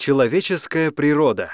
Человеческая природа.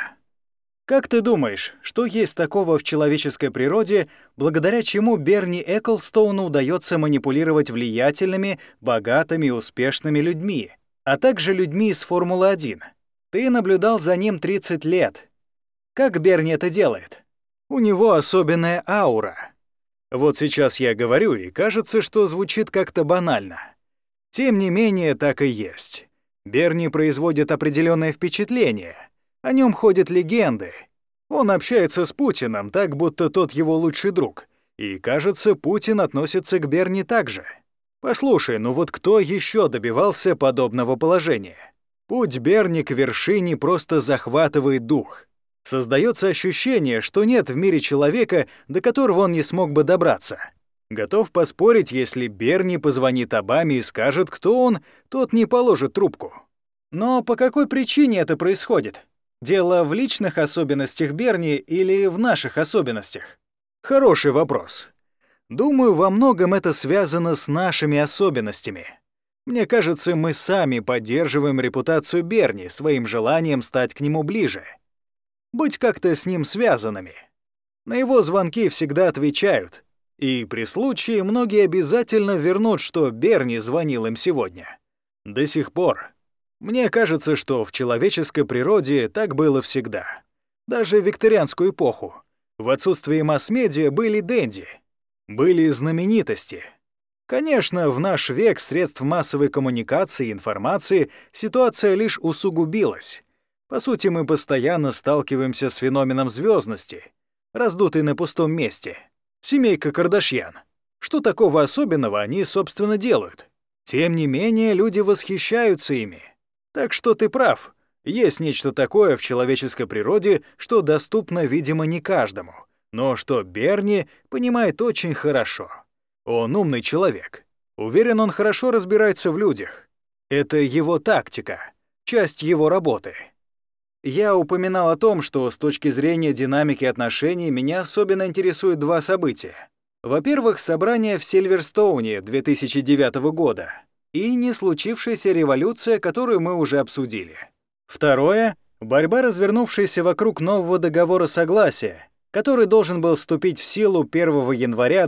Как ты думаешь, что есть такого в человеческой природе, благодаря чему Берни Эклстоуну удается манипулировать влиятельными, богатыми и успешными людьми, а также людьми из Формулы-1? Ты наблюдал за ним 30 лет. Как Берни это делает? У него особенная аура. Вот сейчас я говорю, и кажется, что звучит как-то банально. Тем не менее, так и есть. Берни производит определенное впечатление. О нем ходят легенды. Он общается с Путиным так, будто тот его лучший друг. И, кажется, Путин относится к Берни так же. Послушай, ну вот кто еще добивался подобного положения? Путь Берни к вершине просто захватывает дух. Создается ощущение, что нет в мире человека, до которого он не смог бы добраться. Готов поспорить, если Берни позвонит Обаме и скажет, кто он, тот не положит трубку. Но по какой причине это происходит? Дело в личных особенностях Берни или в наших особенностях? Хороший вопрос. Думаю, во многом это связано с нашими особенностями. Мне кажется, мы сами поддерживаем репутацию Берни своим желанием стать к нему ближе. Быть как-то с ним связанными. На его звонки всегда отвечают, и при случае многие обязательно вернут, что Берни звонил им сегодня. До сих пор. Мне кажется, что в человеческой природе так было всегда. Даже в викторианскую эпоху. В отсутствие масс-медиа были денди, были знаменитости. Конечно, в наш век средств массовой коммуникации и информации ситуация лишь усугубилась. По сути, мы постоянно сталкиваемся с феноменом звездности, раздутой на пустом месте. Семейка Кардашьян. Что такого особенного они, собственно, делают? Тем не менее, люди восхищаются ими. Так что ты прав. Есть нечто такое в человеческой природе, что доступно, видимо, не каждому, но что Берни понимает очень хорошо. Он умный человек. Уверен, он хорошо разбирается в людях. Это его тактика, часть его работы. Я упоминал о том, что с точки зрения динамики отношений меня особенно интересуют два события. Во-первых, собрание в Сильверстоуне 2009 года и не случившаяся революция, которую мы уже обсудили. Второе — борьба, развернувшаяся вокруг нового договора согласия, который должен был вступить в силу 1 января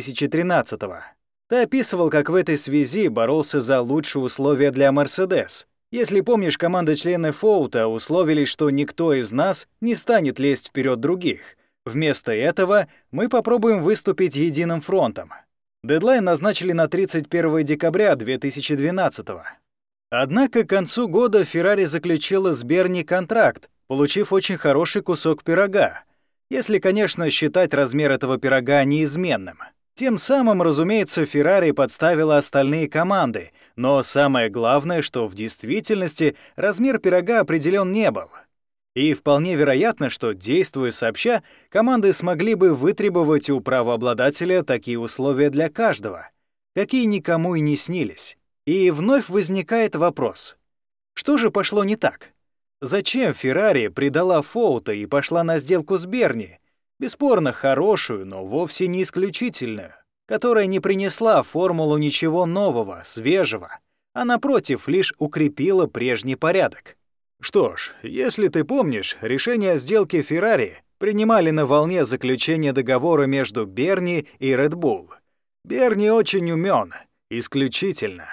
2013 года. Ты описывал, как в этой связи боролся за лучшие условия для Mercedes. Если помнишь, команда-члены Фоута условились, что никто из нас не станет лезть вперед других. Вместо этого мы попробуем выступить единым фронтом. Дедлайн назначили на 31 декабря 2012 года. Однако к концу года Ferrari заключила с Берни контракт, получив очень хороший кусок пирога, если, конечно, считать размер этого пирога неизменным. Тем самым, разумеется, Ferrari подставила остальные команды, но самое главное, что в действительности размер пирога определен не был. И вполне вероятно, что, действуя сообща, команды смогли бы вытребовать у правообладателя такие условия для каждого, какие никому и не снились. И вновь возникает вопрос. Что же пошло не так? Зачем Ferrari предала Фоута и пошла на сделку с Берни, бесспорно хорошую, но вовсе не исключительную, которая не принесла формулу ничего нового, свежего, а напротив лишь укрепила прежний порядок? Что ж, если ты помнишь, решение о сделке Ferrari принимали на волне заключения договора между Берни и Red Bull. Берни очень умён, исключительно.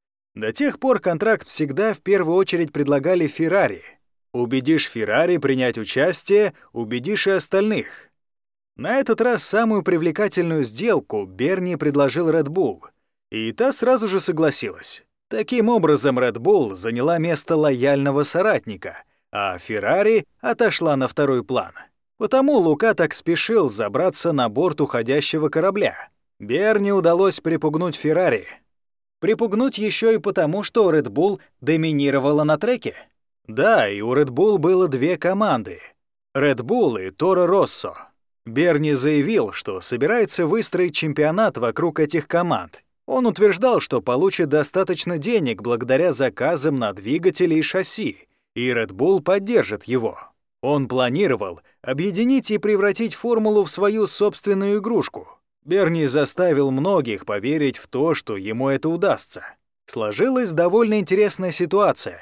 До тех пор контракт всегда в первую очередь предлагали Ferrari. Убедишь Ferrari принять участие, убедишь и остальных. На этот раз самую привлекательную сделку Берни предложил Red Bull, и та сразу же согласилась. Таким образом, Red Bull заняла место лояльного соратника, а Ferrari отошла на второй план. Потому Лука так спешил забраться на борт уходящего корабля. Берни удалось припугнуть Ferrari. Припугнуть еще и потому, что Red Bull доминировала на треке. Да, и у Red Bull было две команды — Red Bull и Торо Россо. Берни заявил, что собирается выстроить чемпионат вокруг этих команд. Он утверждал, что получит достаточно денег благодаря заказам на двигатели и шасси, и Red Bull поддержит его. Он планировал объединить и превратить формулу в свою собственную игрушку. Берни заставил многих поверить в то, что ему это удастся. Сложилась довольно интересная ситуация.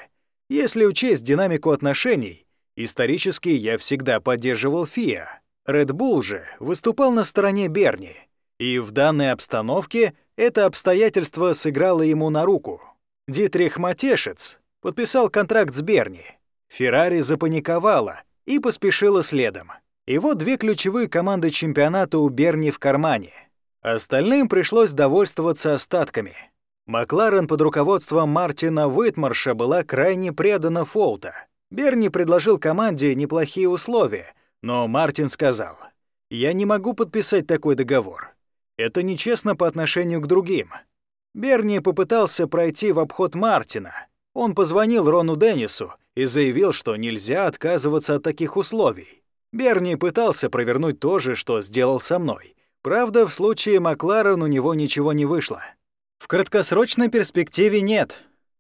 Если учесть динамику отношений, исторически я всегда поддерживал Фиа. Red Bull же выступал на стороне Берни, и в данной обстановке это обстоятельство сыграло ему на руку. Дитрих Матешец подписал контракт с Берни. Феррари запаниковала и поспешила следом. И вот две ключевые команды чемпионата у Берни в кармане. Остальным пришлось довольствоваться остатками. Макларен под руководством Мартина Уитмарша была крайне предана Фолта. Берни предложил команде неплохие условия, но Мартин сказал: «Я не могу подписать такой договор. Это нечестно по отношению к другим». Берни попытался пройти в обход Мартина. Он позвонил Рону Деннису и заявил, что нельзя отказываться от таких условий. Берни пытался провернуть то же, что сделал со мной. Правда, в случае Макларен у него ничего не вышло. В краткосрочной перспективе нет.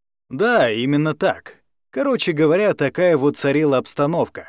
Да, именно так. Короче говоря, такая вот царила обстановка.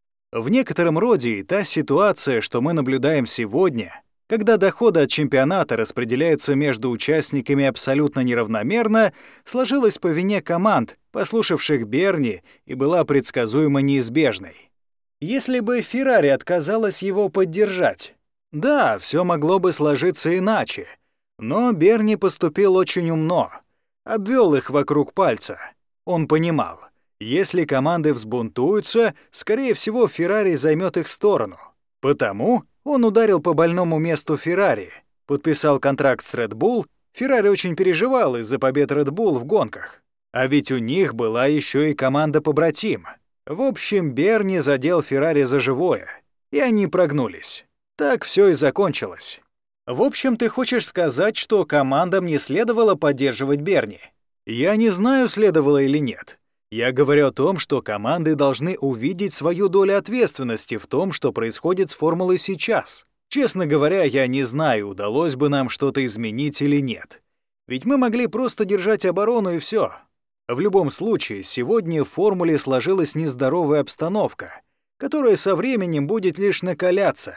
В некотором роде и та ситуация, что мы наблюдаем сегодня, когда доходы от чемпионата распределяются между участниками абсолютно неравномерно, сложилась по вине команд, послушавших Берни, и была предсказуемо неизбежной. Если бы Феррари отказалась его поддержать, да, все могло бы сложиться иначе. Но Берни поступил очень умно, обвел их вокруг пальца. Он понимал, если команды взбунтуются, скорее всего, Феррари займет их сторону. Потому он ударил по больному месту Феррари, подписал контракт с Red Bull. Феррари очень переживал из-за побед Red Bull в гонках. А ведь у них была еще и команда-побратим. В общем, Берни задел Феррари за живое, и они прогнулись. Так все и закончилось. В общем, ты хочешь сказать, что командам не следовало поддерживать Берни? Я не знаю, следовало или нет. Я говорю о том, что команды должны увидеть свою долю ответственности в том, что происходит с Формулой сейчас. Честно говоря, я не знаю, удалось бы нам что-то изменить или нет. Ведь мы могли просто держать оборону и все. В любом случае, сегодня в Формуле сложилась нездоровая обстановка, которая со временем будет лишь накаляться.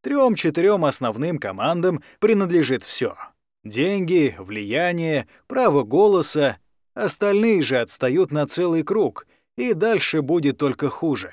3-4 основным командам принадлежит все: деньги, влияние, право голоса. Остальные же отстают на целый круг, и дальше будет только хуже.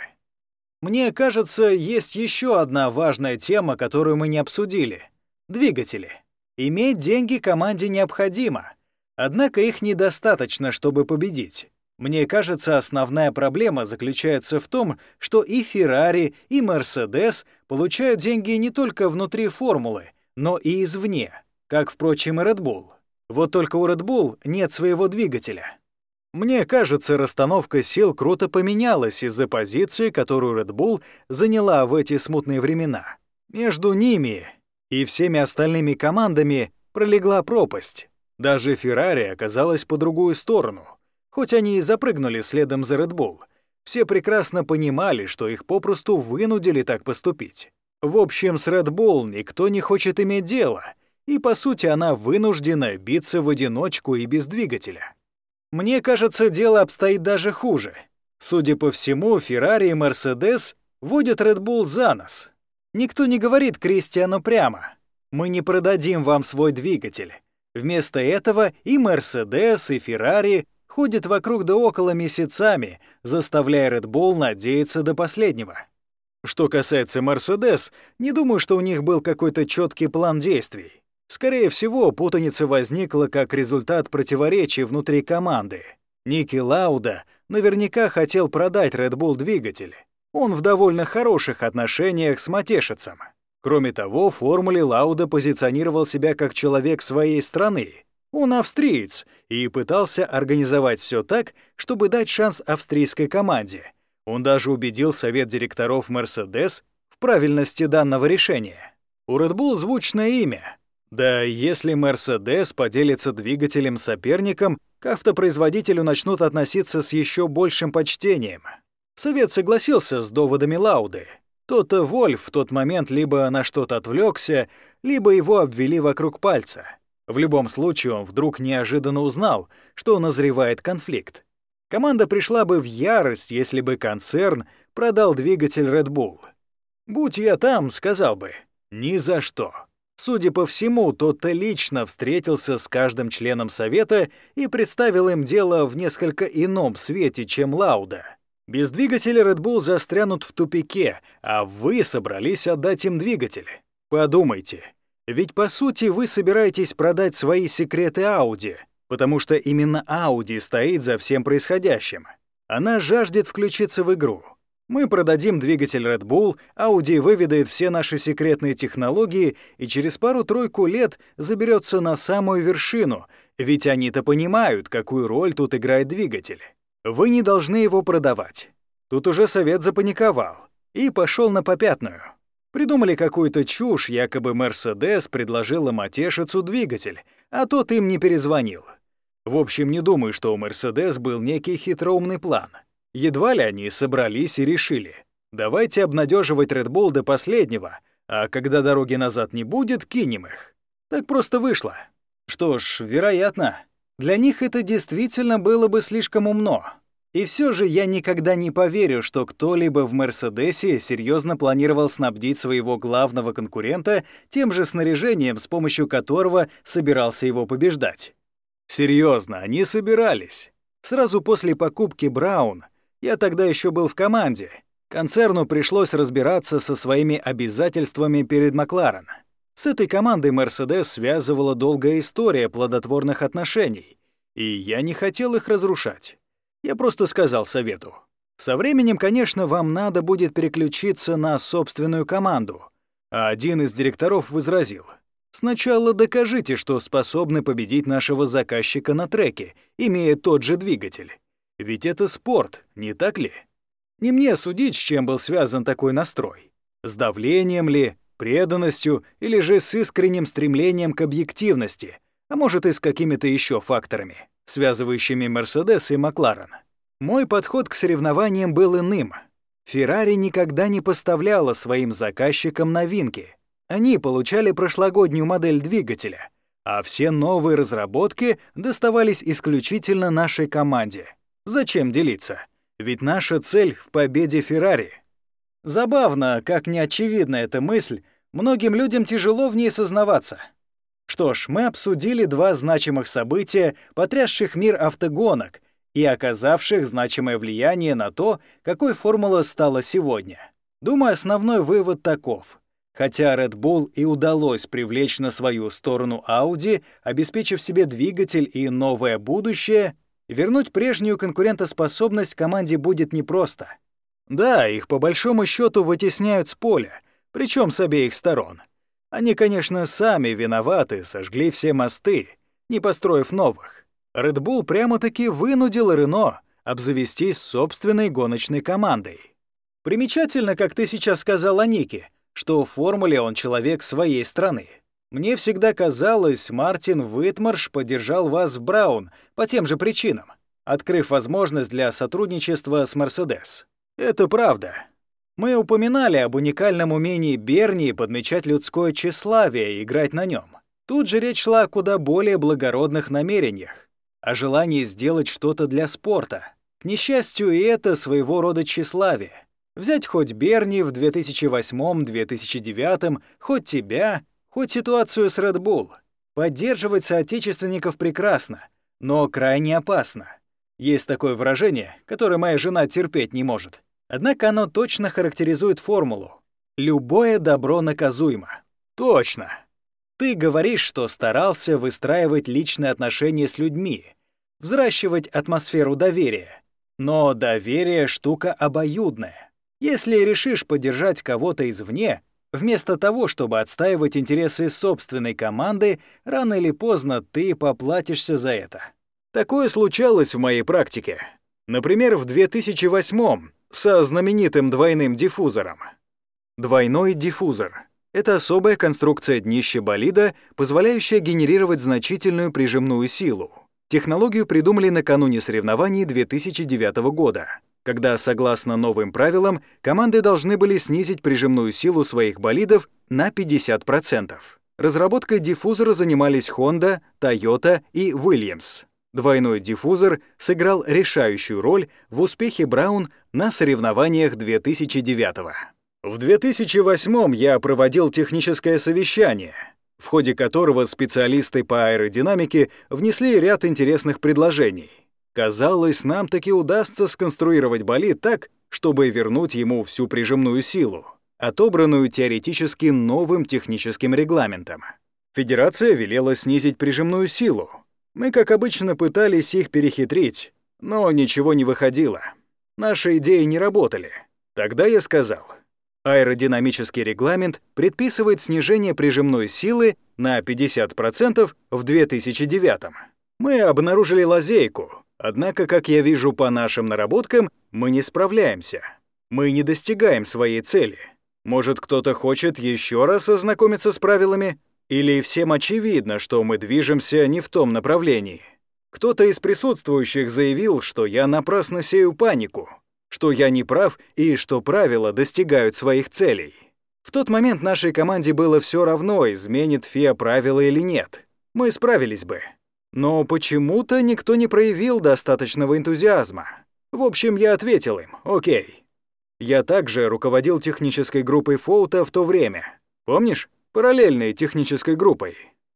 Мне кажется, есть еще одна важная тема, которую мы не обсудили — двигатели. Иметь деньги команде необходимо, однако их недостаточно, чтобы победить. Мне кажется, основная проблема заключается в том, что и Ferrari, и Mercedes получают деньги не только внутри формулы, но и извне, как, впрочем, и Red Bull. Вот только у Red Bull нет своего двигателя. Мне кажется, расстановка сил круто поменялась из-за позиции, которую Red Bull заняла в эти смутные времена. Между ними и всеми остальными командами пролегла пропасть. Даже Ferrari оказалась по другую сторону. Хоть они и запрыгнули следом за Red Bull, все прекрасно понимали, что их попросту вынудили так поступить. В общем, с Red Bull никто не хочет иметь дело, и, по сути, она вынуждена биться в одиночку и без двигателя. Мне кажется, дело обстоит даже хуже. Судя по всему, Ferrari и Mercedes водят Red Bull за нос. Никто не говорит Кристиану прямо: «Мы не продадим вам свой двигатель». Вместо этого и Mercedes, и Ferrari ходят вокруг да около месяцами, заставляя Red Bull надеяться до последнего. Что касается Mercedes, не думаю, что у них был какой-то четкий план действий. Скорее всего, путаница возникла как результат противоречий внутри команды. Ники Лауда наверняка хотел продать Red Bull двигатель. Он в довольно хороших отношениях с Матешицем. Кроме того, в формуле Лауда позиционировал себя как человек своей страны. Он австриец и пытался организовать все так, чтобы дать шанс австрийской команде. Он даже убедил совет директоров Mercedes в правильности данного решения. У Red Bull звучное имя. Да, если Mercedes поделится двигателем с соперником, к автопроизводителю начнут относиться с еще большим почтением. Совет согласился с доводами Лауды. Тото Вольф в тот момент либо на что-то отвлекся, либо его обвели вокруг пальца. В любом случае он вдруг неожиданно узнал, что назревает конфликт. Команда пришла бы в ярость, если бы концерн продал двигатель Red Bull. Будь я там, сказал бы: ни за что. Судя по всему, тот-то лично встретился с каждым членом совета и представил им дело в несколько ином свете, чем Лауда. Без двигателя Red Bull застрянут в тупике, а вы собрались отдать им двигатель. Подумайте, ведь по сути вы собираетесь продать свои секреты Audi, потому что именно Audi стоит за всем происходящим. Она жаждет включиться в игру. Мы продадим двигатель Red Bull, Audi выведает все наши секретные технологии и через пару-тройку лет заберется на самую вершину, ведь они-то понимают, какую роль тут играет двигатель. Вы не должны его продавать. Тут уже совет запаниковал и пошел на попятную. Придумали какую-то чушь, якобы Mercedes предложила Матешицу двигатель, а тот им не перезвонил. В общем, не думаю, что у Mercedes был некий хитроумный план. Едва ли они собрались и решили: давайте обнадеживать Red Bull до последнего, а когда дороги назад не будет, кинем их. Так просто вышло. Что ж, вероятно, для них это действительно было бы слишком умно. И все же я никогда не поверю, что кто-либо в Мерседесе серьезно планировал снабдить своего главного конкурента тем же снаряжением, с помощью которого собирался его побеждать. Серьезно, они собирались. Сразу после покупки Браун, я тогда еще был в команде, концерну пришлось разбираться со своими обязательствами перед Макларен. С этой командой Mercedes связывала долгая история плодотворных отношений, и я не хотел их разрушать. Я просто сказал совету: со временем, конечно, вам надо будет переключиться на собственную команду. А один из директоров возразил: сначала докажите, что способны победить нашего заказчика на треке, имея тот же двигатель. Ведь это спорт, не так ли? Не мне судить, с чем был связан такой настрой. С давлением ли, преданностью или же с искренним стремлением к объективности, а может и с какими-то еще факторами, связывающими Mercedes и Макларен. Мой подход к соревнованиям был иным. Ferrari никогда не поставляла своим заказчикам новинки. Они получали прошлогоднюю модель двигателя, а все новые разработки доставались исключительно нашей команде. Зачем делиться? Ведь наша цель в победе Ferrari. Забавно, как неочевидна эта мысль, многим людям тяжело в ней сознаваться. Что ж, мы обсудили два значимых события, потрясших мир автогонок и оказавших значимое влияние на то, какой формула стала сегодня. Думаю, основной вывод таков. Хотя Red Bull и удалось привлечь на свою сторону Audi, обеспечив себе двигатель и новое будущее, вернуть прежнюю конкурентоспособность команде будет непросто. Да, их по большому счету вытесняют с поля, причем с обеих сторон. Они, конечно, сами виноваты, сожгли все мосты, не построив новых. Red Bull прямо-таки вынудил Рено обзавестись собственной гоночной командой. Примечательно, как ты сейчас сказал о Нике, что в формуле он человек своей страны. Мне всегда казалось, Мартин Уитмарш поддержал вас в Браун по тем же причинам, открыв возможность для сотрудничества с Mercedes. Это правда. Мы упоминали об уникальном умении Берни подмечать людское тщеславие и играть на нем. Тут же речь шла о куда более благородных намерениях, о желании сделать что-то для спорта. К несчастью, и это своего рода тщеславие. Взять хоть Берни в 2008-2009, хоть тебя, хоть ситуацию с Red Bull. Поддерживать соотечественников прекрасно, но крайне опасно. Есть такое выражение, которое моя жена терпеть не может. Однако оно точно характеризует формулу. Любое добро наказуемо. Точно. Ты говоришь, что старался выстраивать личные отношения с людьми, взращивать атмосферу доверия. Но доверие — штука обоюдная. Если решишь поддержать кого-то извне, вместо того, чтобы отстаивать интересы собственной команды, рано или поздно ты поплатишься за это. Такое случалось в моей практике. Например, в 2008-м со знаменитым двойным диффузором. Двойной диффузор — это особая конструкция днища болида, позволяющая генерировать значительную прижимную силу. Технологию придумали накануне соревнований 2009 года, когда, согласно новым правилам, команды должны были снизить прижимную силу своих болидов на 50%. Разработкой диффузора занимались Honda, Toyota и Williams. Двойной диффузор сыграл решающую роль в успехе Браун на соревнованиях 2009-го. В 2008-м я проводил техническое совещание. в ходе которого специалисты по аэродинамике внесли ряд интересных предложений. Казалось, нам таки удастся сконструировать болид так, чтобы вернуть ему всю прижимную силу, отобранную теоретически новым техническим регламентом. Федерация велела снизить прижимную силу. Мы, как обычно, пытались их перехитрить, но ничего не выходило. Наши идеи не работали. Тогда я сказал: аэродинамический регламент предписывает снижение прижимной силы на 50% в 2009. Мы обнаружили лазейку, однако, как я вижу по нашим наработкам, мы не справляемся. Мы не достигаем своей цели. Может, кто-то хочет еще раз ознакомиться с правилами? Или всем очевидно, что мы движемся не в том направлении? Кто-то из присутствующих заявил, что я напрасно сею панику, что я не прав и что правила достигают своих целей. В тот момент нашей команде было все равно, изменит ФИА правила или нет. Мы справились бы. Но почему-то никто не проявил достаточного энтузиазма. В общем, я ответил им: окей. Я также руководил технической группой Фоута в то время. Помнишь? Параллельной технической группой.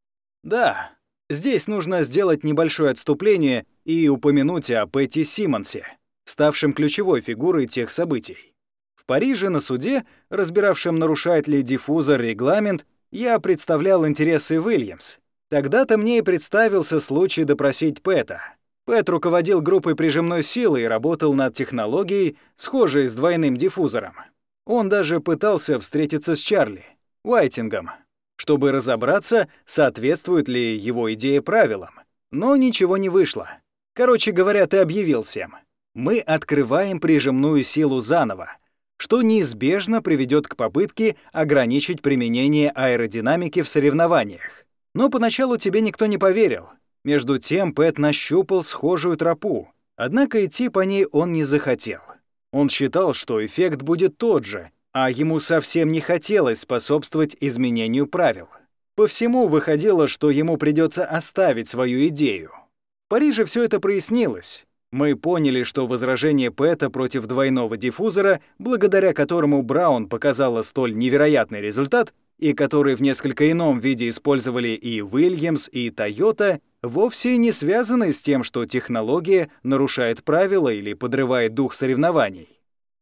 Да, здесь нужно сделать небольшое отступление и упомянуть о Пэтти Симмонсе, ставшем ключевой фигурой тех событий. В Париже на суде, разбиравшем, нарушает ли диффузор регламент, я представлял интересы Уильямс. Тогда-то мне и представился случай допросить Пэта. Пэт руководил группой прижимной силы и работал над технологией, схожей с двойным диффузором. Он даже пытался встретиться с Чарли Уайтингом, чтобы разобраться, соответствует ли его идея правилам. Но ничего не вышло. Короче говоря, ты объявил всем: мы открываем прижимную силу заново, что неизбежно приведет к попытке ограничить применение аэродинамики в соревнованиях. Но поначалу тебе никто не поверил. Между тем Пэт нащупал схожую тропу, однако идти по ней он не захотел. Он считал, что эффект будет тот же, а ему совсем не хотелось способствовать изменению правил. По всему выходило, что ему придется оставить свою идею. В Париже все это прояснилось. Мы поняли, что возражение Пэта против двойного диффузора, благодаря которому Браун показала столь невероятный результат, и который в несколько ином виде использовали и Уильямс, и Тойота, вовсе не связаны с тем, что технология нарушает правила или подрывает дух соревнований.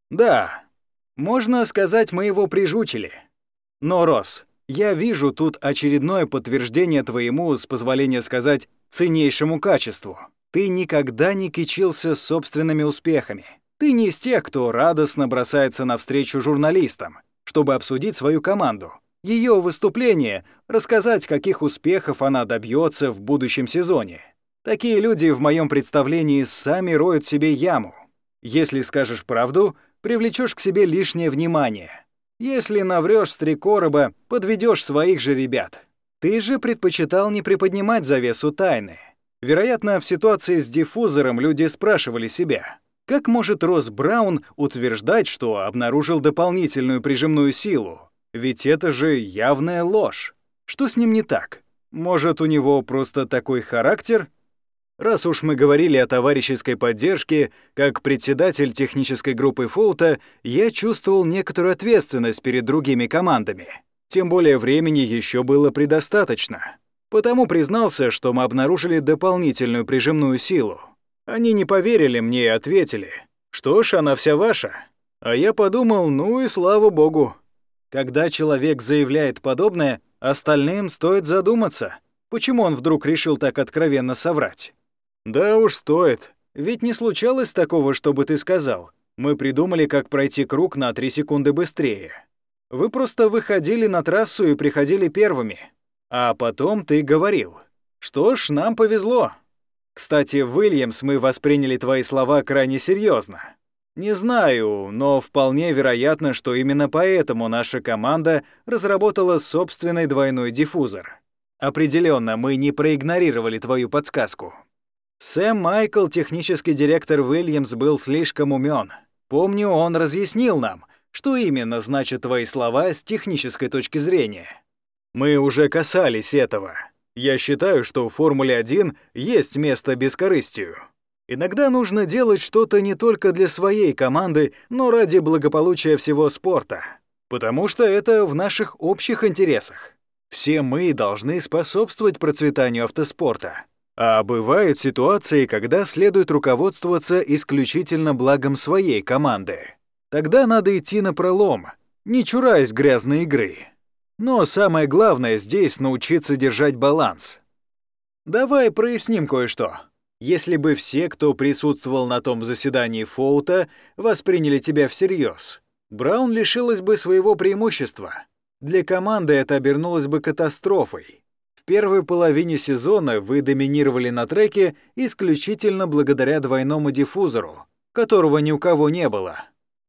Да, можно сказать, мы его прижучили. Но, Росс, я вижу тут очередное подтверждение твоему, с позволения сказать, ценнейшему качеству. Ты никогда не кичился собственными успехами. Ты не из тех, кто радостно бросается навстречу журналистам, чтобы обсудить свою команду, ее выступление, рассказать, каких успехов она добьется в будущем сезоне. Такие люди, в моем представлении, сами роют себе яму. Если скажешь правду, привлечешь к себе лишнее внимание. Если наврёшь с 3 короба, подведёшь своих же ребят. Ты же предпочитал не приподнимать завесу тайны. Вероятно, в ситуации с диффузором люди спрашивали себя: как может Росс Браун утверждать, что обнаружил дополнительную прижимную силу? Ведь это же явная ложь. Что с ним не так? Может, у него просто такой характер? Раз уж мы говорили о товарищеской поддержке, как председатель технической группы Фоута, я чувствовал некоторую ответственность перед другими командами. Тем более времени еще было предостаточно. Потому признался, что мы обнаружили дополнительную прижимную силу. Они не поверили мне и ответили: что ж, она вся ваша. А я подумал, ну и слава богу. Когда человек заявляет подобное, остальным стоит задуматься, почему он вдруг решил так откровенно соврать. Да уж стоит. Ведь не случалось такого, чтобы ты сказал: мы придумали, как пройти круг на 3 секунды быстрее. Вы просто выходили на трассу и приходили первыми. А потом ты говорил: что ж, нам повезло. Кстати, в Уильямс мы восприняли твои слова крайне серьезно. Не знаю, но вполне вероятно, что именно поэтому наша команда разработала собственный двойной диффузор. Определенно, мы не проигнорировали твою подсказку. Сэм Майкл, технический директор Уильямс, был слишком умён. Помню, он разъяснил нам, что именно значат твои слова с технической точки зрения. Мы уже касались этого. Я считаю, что в Формуле-1 есть место бескорыстию. Иногда нужно делать что-то не только для своей команды, но ради благополучия всего спорта. Потому что это в наших общих интересах. Все мы должны способствовать процветанию автоспорта. А бывают ситуации, когда следует руководствоваться исключительно благом своей команды. Тогда надо идти напролом, не чураясь грязной игры. Но самое главное здесь — научиться держать баланс. Давай проясним кое-что. Если бы все, кто присутствовал на том заседании Фоута, восприняли тебя всерьез, Браун лишилась бы своего преимущества. Для команды это обернулось бы катастрофой. В первой половине сезона вы доминировали на треке исключительно благодаря двойному диффузору, которого ни у кого не было.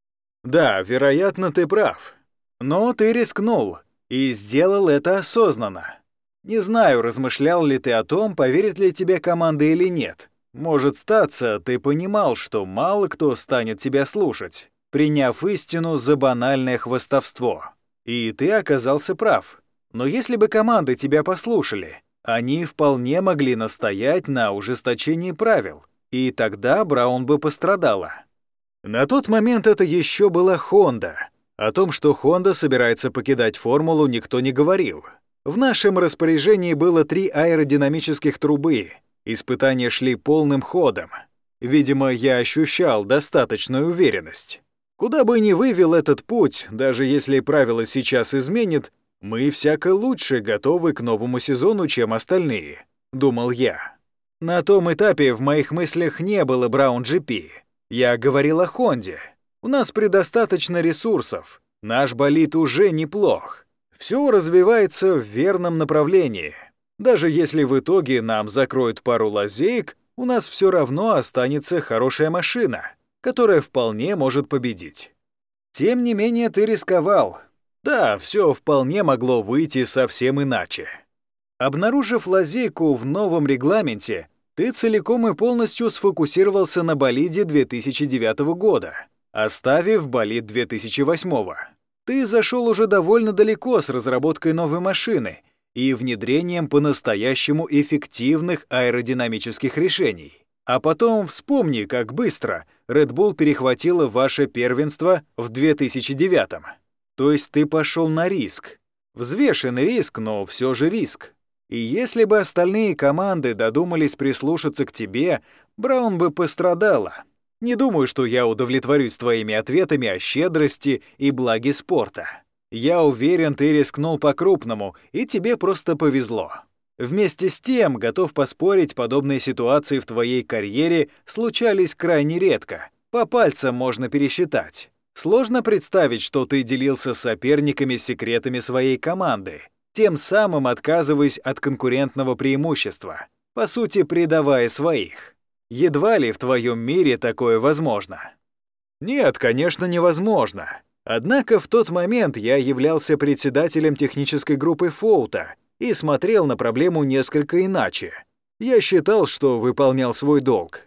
Да, вероятно, ты прав. Но ты рискнул и сделал это осознанно. Не знаю, размышлял ли ты о том, поверит ли тебе команда или нет. Может статься, ты понимал, что мало кто станет тебя слушать, приняв истину за банальное хвастовство. И ты оказался прав. Но если бы команды тебя послушали, они вполне могли настоять на ужесточении правил, и тогда Браун бы пострадала. На тот момент это еще была Honda. О том, что Honda собирается покидать формулу, никто не говорил. В нашем распоряжении было 3 аэродинамических трубы. Испытания шли полным ходом. Видимо, я ощущал достаточную уверенность. Куда бы ни вывел этот путь, даже если правила сейчас изменят, мы всяко лучше готовы к новому сезону, чем остальные, думал я. На том этапе в моих мыслях не было Браун GP. Я говорил о Хонде. У нас предостаточно ресурсов. Наш болид уже неплох. Все развивается в верном направлении. Даже если в итоге нам закроют пару лазеек, у нас все равно останется хорошая машина, которая вполне может победить. Тем не менее, ты рисковал. Да, все вполне могло выйти совсем иначе. Обнаружив лазейку в новом регламенте, ты целиком и полностью сфокусировался на болиде 2009 года, оставив болид 2008. Ты зашел уже довольно далеко с разработкой новой машины и внедрением по-настоящему эффективных аэродинамических решений. А потом вспомни, как быстро Red Bull перехватила ваше первенство в 2009. То есть ты пошел на риск. Взвешенный риск, но все же риск. И если бы остальные команды додумались прислушаться к тебе, Браун бы пострадала. Не думаю, что я удовлетворюсь твоими ответами о щедрости и благе спорта. Я уверен, ты рискнул по-крупному, и тебе просто повезло. Вместе с тем, готов поспорить, подобные ситуации в твоей карьере случались крайне редко. По пальцам можно пересчитать. Сложно представить, что ты делился с соперниками секретами своей команды, тем самым отказываясь от конкурентного преимущества, по сути, предавая своих. Едва ли в твоем мире такое возможно. Нет, конечно, невозможно. Однако в тот момент я являлся председателем технической группы Фоута и смотрел на проблему несколько иначе. Я считал, что выполнял свой долг.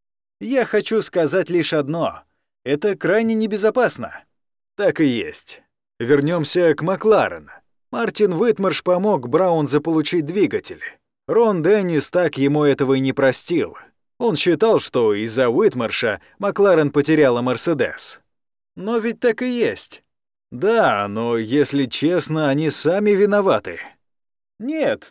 Я хочу сказать лишь одно. Это крайне небезопасно. Так и есть. Вернемся к Макларен. Мартин Уитмарш помог Браун заполучить двигатель. Рон Деннис так ему этого и не простил. Он считал, что из-за Уитмарша Макларен потеряла Мерседес. Но ведь так и есть. Да, но если честно, они сами виноваты. Нет,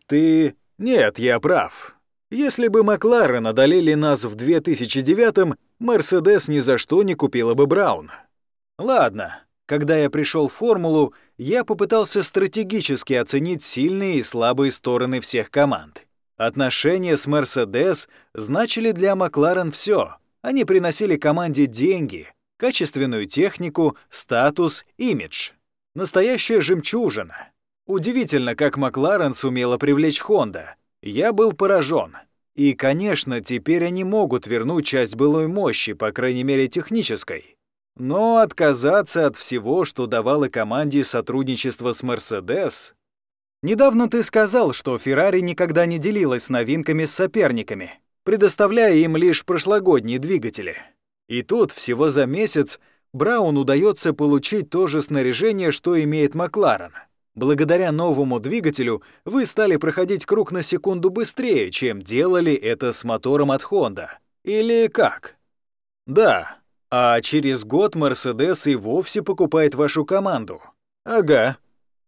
я прав. Если бы Макларен одолели нас в 2009-м, Мерседес ни за что не купила бы Браун. Ладно, когда я пришел в формулу, я попытался стратегически оценить сильные и слабые стороны всех команд. Отношения с Мерседес значили для Макларен все. Они приносили команде деньги, качественную технику, статус, имидж. Настоящая жемчужина. Удивительно, как Макларен сумела привлечь Honda. Я был поражен. И, конечно, теперь они могут вернуть часть былой мощи, по крайней мере технической. Но отказаться от всего, что давало команде сотрудничество с Mercedes... Недавно ты сказал, что Ferrari никогда не делилась новинками с соперниками, предоставляя им лишь прошлогодние двигатели. И тут, всего за месяц, Браун удается получить то же снаряжение, что имеет Макларен. Благодаря новому двигателю вы стали проходить круг на секунду быстрее, чем делали это с мотором от Honda. Или как? Да. А через год Mercedes и вовсе покупает вашу команду. Ага.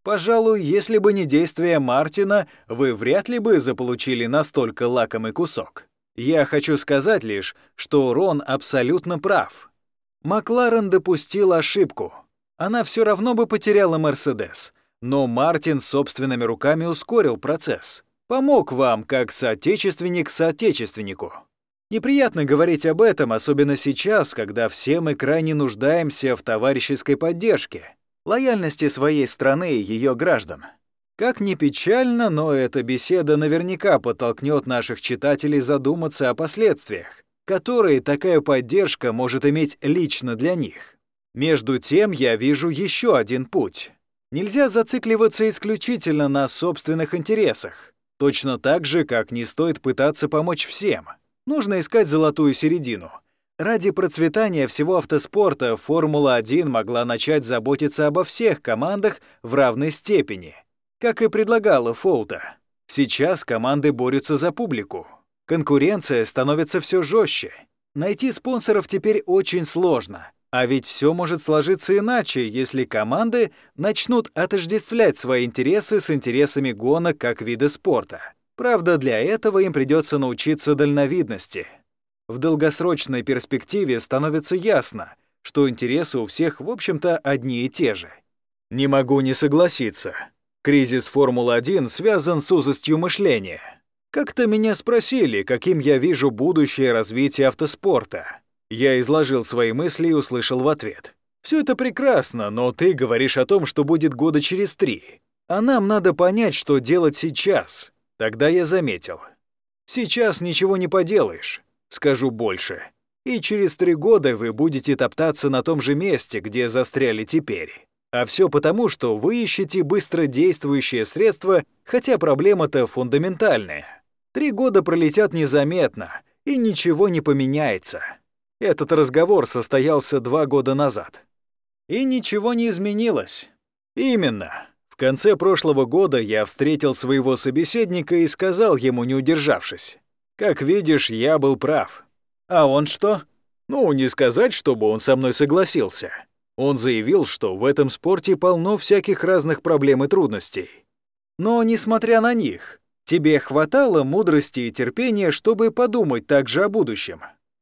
Пожалуй, если бы не действия Мартина, вы вряд ли бы заполучили настолько лакомый кусок. Я хочу сказать лишь, что Рон абсолютно прав. Макларен допустил ошибку. Она все равно бы потеряла Мерседес, но Мартин собственными руками ускорил процесс. Помог вам, как соотечественник соотечественнику. Неприятно говорить об этом, особенно сейчас, когда все мы крайне нуждаемся в товарищеской поддержке, лояльности своей страны и ее граждан. Как ни печально, но эта беседа наверняка подтолкнет наших читателей задуматься о последствиях, которые такая поддержка может иметь лично для них. Между тем, я вижу еще один путь. Нельзя зацикливаться исключительно на собственных интересах. Точно так же, как не стоит пытаться помочь всем. Нужно искать золотую середину. Ради процветания всего автоспорта Формула-1 могла начать заботиться обо всех командах в равной степени, как и предлагала Фоута. Сейчас команды борются за публику. Конкуренция становится все жестче. Найти спонсоров теперь очень сложно. А ведь все может сложиться иначе, если команды начнут отождествлять свои интересы с интересами гонок как вида спорта. Правда, для этого им придется научиться дальновидности. В долгосрочной перспективе становится ясно, что интересы у всех, в общем-то, одни и те же. Не могу не согласиться. Кризис Формулы-1 связан с узостью мышления. Как-то меня спросили, каким я вижу будущее развития автоспорта. Я изложил свои мысли и услышал в ответ: «Все это прекрасно, но ты говоришь о том, что будет года через 3. А нам надо понять, что делать сейчас». Тогда я заметил: сейчас ничего не поделаешь. Скажу больше. И через 3 года вы будете топтаться на том же месте, где застряли теперь. А все потому, что вы ищете быстродействующее средство, хотя проблема-то фундаментальная. 3 года пролетят незаметно, и ничего не поменяется. Этот разговор состоялся 2 года назад. И ничего не изменилось. Именно. В конце прошлого года я встретил своего собеседника и сказал ему, не удержавшись: «Как видишь, я был прав». А он что? Ну, не сказать, чтобы он со мной согласился. Он заявил, что в этом спорте полно всяких разных проблем и трудностей. Но, несмотря на них, тебе хватало мудрости и терпения, чтобы подумать также о будущем.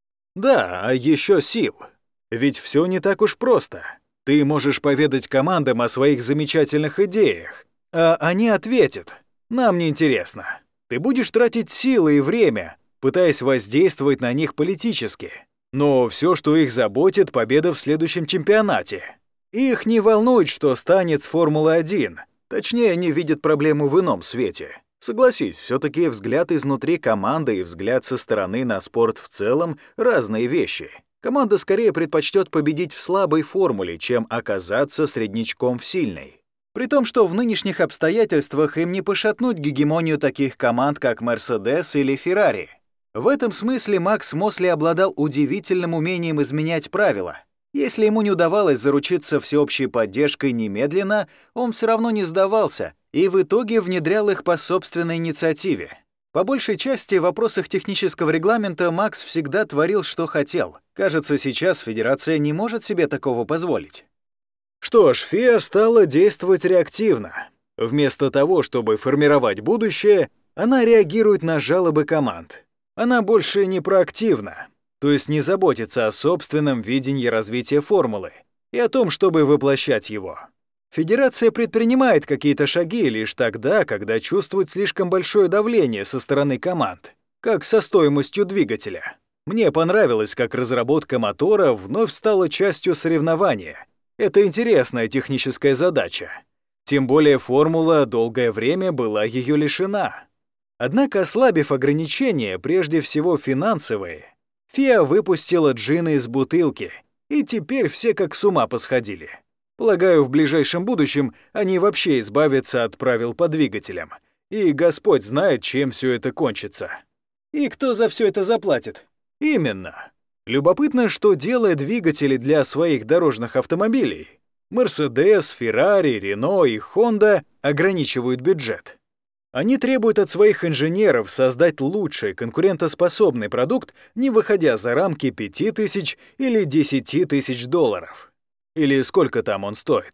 Да, а еще сил. Ведь все не так уж просто. Ты можешь поведать командам о своих замечательных идеях, а они ответят: «Нам не интересно». Ты будешь тратить силы и время, пытаясь воздействовать на них политически. Но все, что их заботит, победа в следующем чемпионате. Их не волнует, что станет с Формулой-1. Точнее, они видят проблему в ином свете. Согласись, все-таки взгляд изнутри команды и взгляд со стороны на спорт в целом — разные вещи. Команда скорее предпочтет победить в слабой формуле, чем оказаться среднячком в сильной. При том, что в нынешних обстоятельствах им не пошатнуть гегемонию таких команд, как Mercedes или Ferrari. В этом смысле Макс Мосли обладал удивительным умением изменять правила. Если ему не удавалось заручиться всеобщей поддержкой немедленно, он все равно не сдавался и в итоге внедрял их по собственной инициативе. По большей части в вопросах технического регламента Макс всегда творил, что хотел. Кажется, сейчас Федерация не может себе такого позволить. Что ж, ФИА стала действовать реактивно. Вместо того, чтобы формировать будущее, она реагирует на жалобы команд. Она больше не проактивна, то есть не заботится о собственном видении развития формулы и о том, чтобы воплощать его. Федерация предпринимает какие-то шаги лишь тогда, когда чувствует слишком большое давление со стороны команд, как со стоимостью двигателя. Мне понравилось, как разработка мотора вновь стала частью соревнования. Это интересная техническая задача. Тем более формула долгое время была ее лишена. Однако, ослабив ограничения, прежде всего финансовые, ФИА выпустила джины из бутылки, и теперь все как с ума посходили. Полагаю, в ближайшем будущем они вообще избавятся от правил по двигателям, и Господь знает, чем все это кончится. И кто за все это заплатит? Именно. Любопытно, что, делая двигатели для своих дорожных автомобилей, Mercedes, Ferrari, Renault и Honda ограничивают бюджет. Они требуют от своих инженеров создать лучший конкурентоспособный продукт, не выходя за рамки 5000 или 10 000 долларов. Или сколько там он стоит.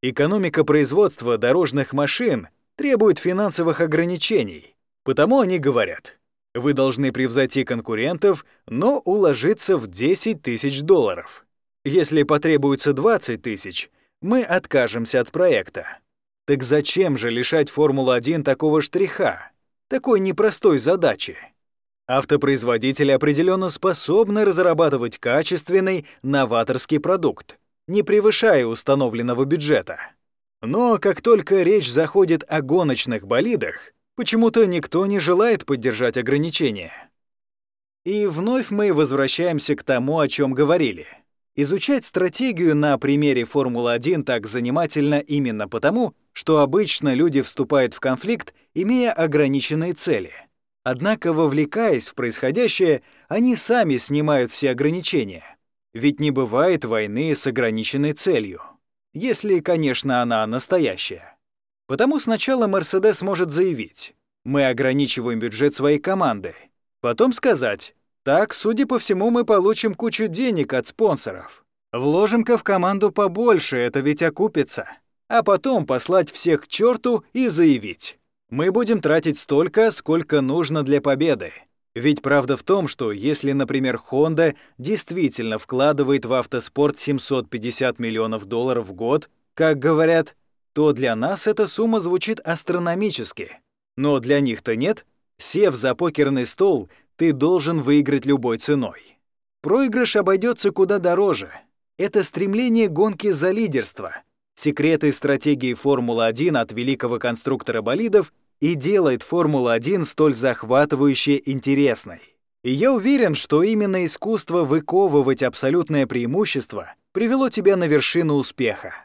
Экономика производства дорожных машин требует финансовых ограничений, потому они говорят: вы должны превзойти конкурентов, но уложиться в $10 тысяч. Если потребуется 20 тысяч, мы откажемся от проекта. Так зачем же лишать Формулу-1 такого штриха, такой непростой задачи? Автопроизводители определенно способны разрабатывать качественный, новаторский продукт, не превышая установленного бюджета. Но как только речь заходит о гоночных болидах, почему-то никто не желает поддержать ограничения. И вновь мы возвращаемся к тому, о чем говорили. Изучать стратегию на примере Формулы-1 так занимательно именно потому, что обычно люди вступают в конфликт, имея ограниченные цели. Однако, вовлекаясь в происходящее, они сами снимают все ограничения. Ведь не бывает войны с ограниченной целью. Если, конечно, она настоящая. Потому сначала Mercedes может заявить: мы ограничиваем бюджет своей команды. Потом сказать: так, судя по всему, мы получим кучу денег от спонсоров. Вложим-ка в команду побольше, это ведь окупится. А потом послать всех к черту и заявить: мы будем тратить столько, сколько нужно для победы. Ведь правда в том, что если, например, Honda действительно вкладывает в автоспорт $750 миллионов в год, как говорят, то для нас эта сумма звучит астрономически. Но для них-то нет. Сев за покерный стол, ты должен выиграть любой ценой. Проигрыш обойдется куда дороже. Это стремление гонки за лидерство. Секреты стратегии Формулы-1 от великого конструктора болидов и делает Формулу-1 столь захватывающе интересной. И я уверен, что именно искусство выковывать абсолютное преимущество привело тебя на вершину успеха.